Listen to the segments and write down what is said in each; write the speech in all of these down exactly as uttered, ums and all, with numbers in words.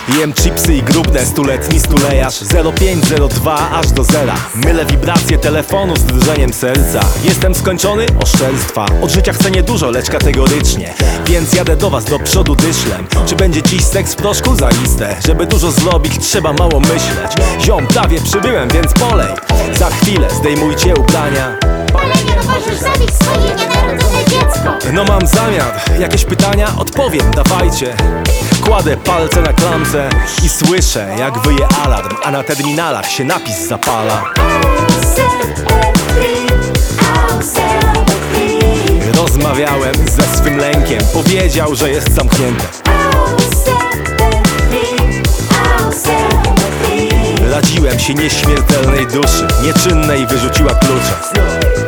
Jem chipsy i grubne, stuletni stulejarz. Zero pięć zero dwa aż do zera. Mylę wibracje telefonu z drżeniem serca. Jestem skończony? Oszczerstwa. Od życia chcę niedużo, lecz kategorycznie. Więc jadę do was do przodu dyszlem. Czy będzie dziś seks w proszku? Zaiste. Żeby dużo zrobić, trzeba mało myśleć. Ziom, prawie przybyłem, więc polej. Za chwilę zdejmujcie ubrania. Palenie, no możesz zabić swoje nienarodzone dziecko. No mam zamiar, jakieś pytania? Odpowiem, dawajcie. Kładę palce na klamce i słyszę, jak wyje alarm, a na terminalach się napis zapala. Rozmawiałem ze swym lękiem, powiedział, że jest zamknięte. Radziłem się nieśmiertelnej duszy, nieczynnej wyrzuciła klucze.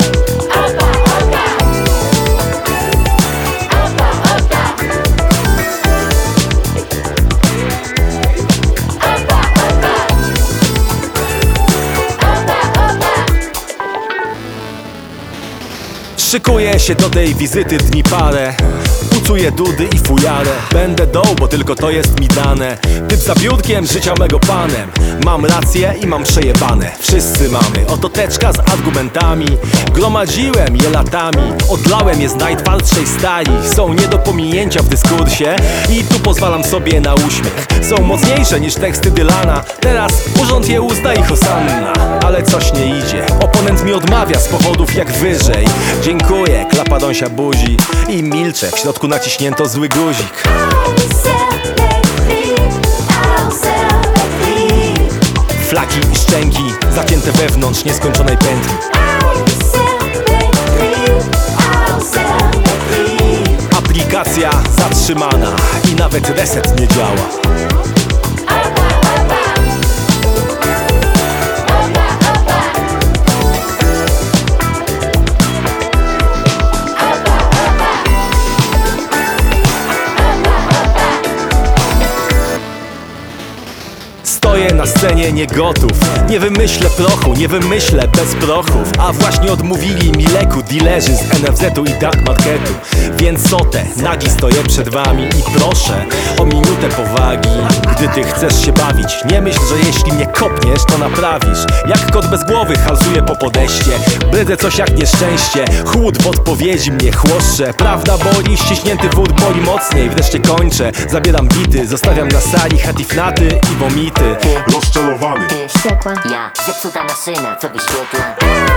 Szykuję się do tej wizyty dni parę. Pucuję dudy i fujarę. Będę doł, bo tylko to jest mi dane. Typ za biurkiem, życia mego panem. Mam rację i mam przejebane. Wszyscy mamy, oto teczka z argumentami. Gromadziłem je latami. Odlałem je z najtwardszej stali. Są nie do pominięcia w dyskursie i tu pozwalam sobie na uśmiech. Są mocniejsze niż teksty Dylana. Teraz urząd je uzna i hosanna. Ale coś nie idzie. Oponent mi odmawia z powodów jak wyżej. Dziękuję, klapa dąsia buzi. I milczę, w środku naciśnięto zły guzik. Flaki i szczęki zacięte wewnątrz nieskończonej pętli. Aplikacja zatrzymana i nawet reset nie działa. Stoję na scenie nie gotów. Nie wymyślę prochu, nie wymyślę bez prochów. A właśnie odmówili mi leku dilerzy z N F Z-u i dark marketu. Więc sotę, nagi stoję przed wami i proszę o minutę powagi. Gdy ty chcesz się bawić, nie myśl, że jeśli mnie kopniesz, to naprawisz. Jak kot bez głowy halzuje po podejście. Brydzę coś jak nieszczęście. Chłód w odpowiedzi mnie chłoszcze. Prawda boli, ściśnięty wód boli mocniej. Wreszcie kończę, zabieram bity. Zostawiam na sali hatifnaty i vomity. Rozczarowany. Ty wściekła, Ja, zepsuta maszyna, co wyświetla.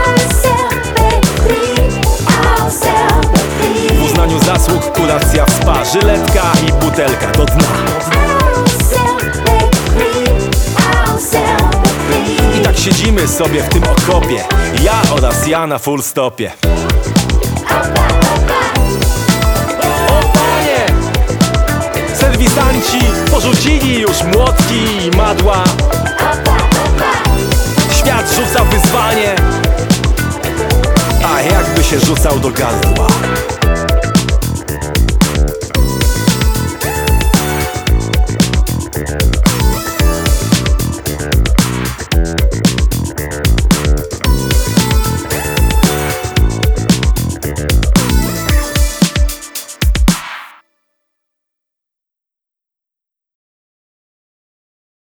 W uznaniu zasług kuracja w spa. Żyletka i butelka do dna. I tak siedzimy sobie w tym okopie. Ja oraz ja na full stopie. O panie! Serwisanci porzucili już młotki i madła. Świat rzuca wyzwanie, a jakby się rzucał do gardła.